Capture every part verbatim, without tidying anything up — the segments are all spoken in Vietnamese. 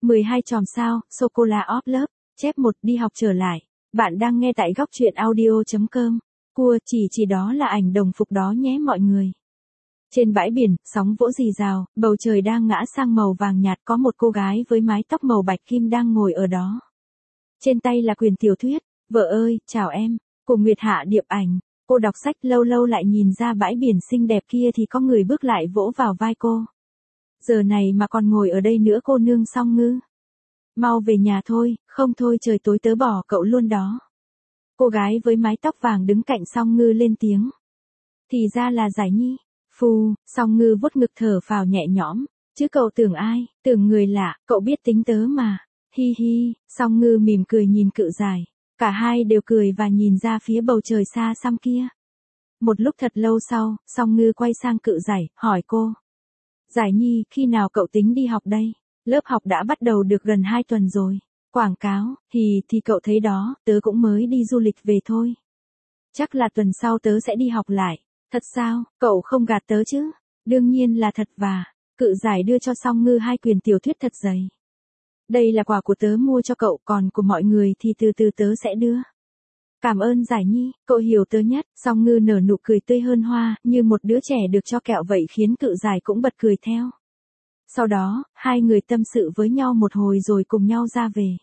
mười hai chòm sao, sô-cô-la óp lớp, chép một đi học trở lại. Bạn đang nghe tại góc truyện audio.com. Cua chỉ chỉ đó là ảnh đồng phục đó nhé mọi người. Trên bãi biển, sóng vỗ rì rào, bầu trời đang ngã sang màu vàng nhạt, có một cô gái với mái tóc màu bạch kim đang ngồi ở đó. Trên tay là quyển tiểu thuyết, vợ ơi, chào em, của Nguyệt Hạ Điệp Ảnh. Cô đọc sách lâu lâu lại nhìn ra bãi biển xinh đẹp kia thì có người bước lại vỗ vào vai cô. Giờ này mà còn ngồi ở đây nữa cô nương Song Ngư. Mau về nhà thôi, không thôi trời tối tớ bỏ cậu luôn đó. Cô gái với mái tóc vàng đứng cạnh Song Ngư lên tiếng. Thì ra là Giải Nhi. Phù, Song Ngư vuốt ngực thở phào nhẹ nhõm. Chứ cậu tưởng ai, tưởng người lạ, cậu biết tính tớ mà. Hi hi, Song Ngư mỉm cười nhìn Cự Giải. Cả hai đều cười và nhìn ra phía bầu trời xa xăm kia. Một lúc thật lâu sau, Song Ngư quay sang Cự Giải, hỏi cô. Giải Nhi, khi nào cậu tính đi học đây? Lớp học đã bắt đầu được gần hai tuần rồi. Quảng cáo, thì thì cậu thấy đó, tớ cũng mới đi du lịch về thôi. Chắc là tuần sau tớ sẽ đi học lại. Thật sao, cậu không gạt tớ chứ? Đương nhiên là thật và. Cự Giải đưa cho Song Ngư hai quyển tiểu thuyết thật dày. Đây là quà của tớ mua cho cậu, còn của mọi người thì từ từ tớ sẽ đưa. Cảm ơn Giải Nhi, cậu hiểu tớ nhất. Song Ngư nở nụ cười tươi hơn hoa, như một đứa trẻ được cho kẹo vậy, khiến Cự Giải cũng bật cười theo. Sau đó, hai người tâm sự với nhau một hồi rồi cùng nhau ra về.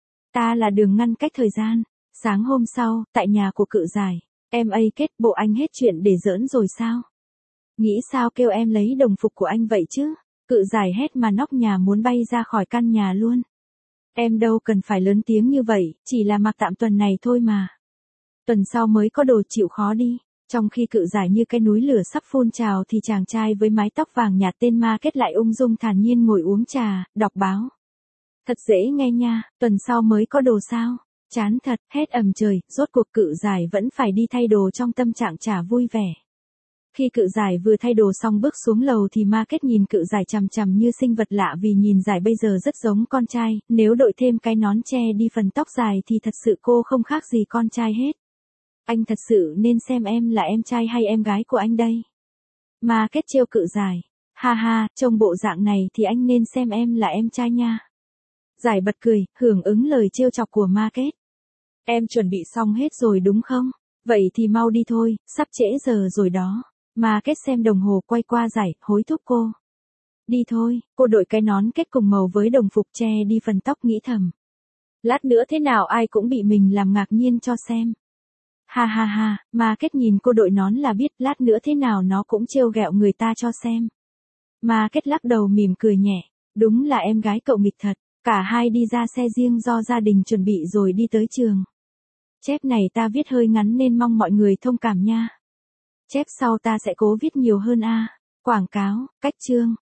Ta là Đường ngăn cách thời gian. Sáng hôm sau, tại nhà của Cự Giải, em ấy kết bộ anh hết chuyện để giỡn rồi sao? Nghĩ sao kêu em lấy đồng phục của anh vậy chứ? Cự Giải hét mà nóc nhà muốn bay ra khỏi căn nhà luôn. Em đâu cần phải lớn tiếng như vậy, chỉ là mặc tạm tuần này thôi mà. Tuần sau mới có đồ, chịu khó đi. Trong khi Cự Giải như cái núi lửa sắp phun trào thì chàng trai với mái tóc vàng nhạt tên Ma Kết lại ung dung thản nhiên ngồi uống trà, đọc báo. Thật dễ nghe nha, tuần sau mới có đồ sao? Chán thật, hét ầm trời, rốt cuộc Cự Giải vẫn phải đi thay đồ trong tâm trạng chả vui vẻ. Khi Cự Giải vừa thay đồ xong bước xuống lầu thì Ma Kết nhìn Cự Giải chằm chằm như sinh vật lạ, vì nhìn Giải bây giờ rất giống con trai, nếu đội thêm cái nón che đi phần tóc dài thì thật sự cô không khác gì con trai hết. Anh thật sự nên xem em là em trai hay em gái của anh đây. Ma Kết trêu Cự Giải. Ha ha, trông bộ dạng này thì anh nên xem em là em trai nha. Giải bật cười, hưởng ứng lời trêu chọc của Ma Kết. Em chuẩn bị xong hết rồi đúng không? Vậy thì mau đi thôi, sắp trễ giờ rồi đó. Ma Kết xem đồng hồ quay qua Giải, hối thúc cô. Đi thôi, cô đội cái nón kết cùng màu với đồng phục che đi phần tóc, nghĩ thầm. Lát nữa thế nào ai cũng bị mình làm ngạc nhiên cho xem. Ha ha ha, Ma Kết nhìn cô đội nón là biết lát nữa thế nào nó cũng trêu ghẹo người ta cho xem. Ma Kết lắc đầu mỉm cười nhẹ. Đúng là em gái cậu nghịch thật. Cả hai đi ra xe riêng do gia đình chuẩn bị rồi đi tới trường. Chép này ta viết hơi ngắn nên mong mọi người thông cảm nha. Chép sau ta sẽ cố viết nhiều hơn a. Quảng cáo, cách chương.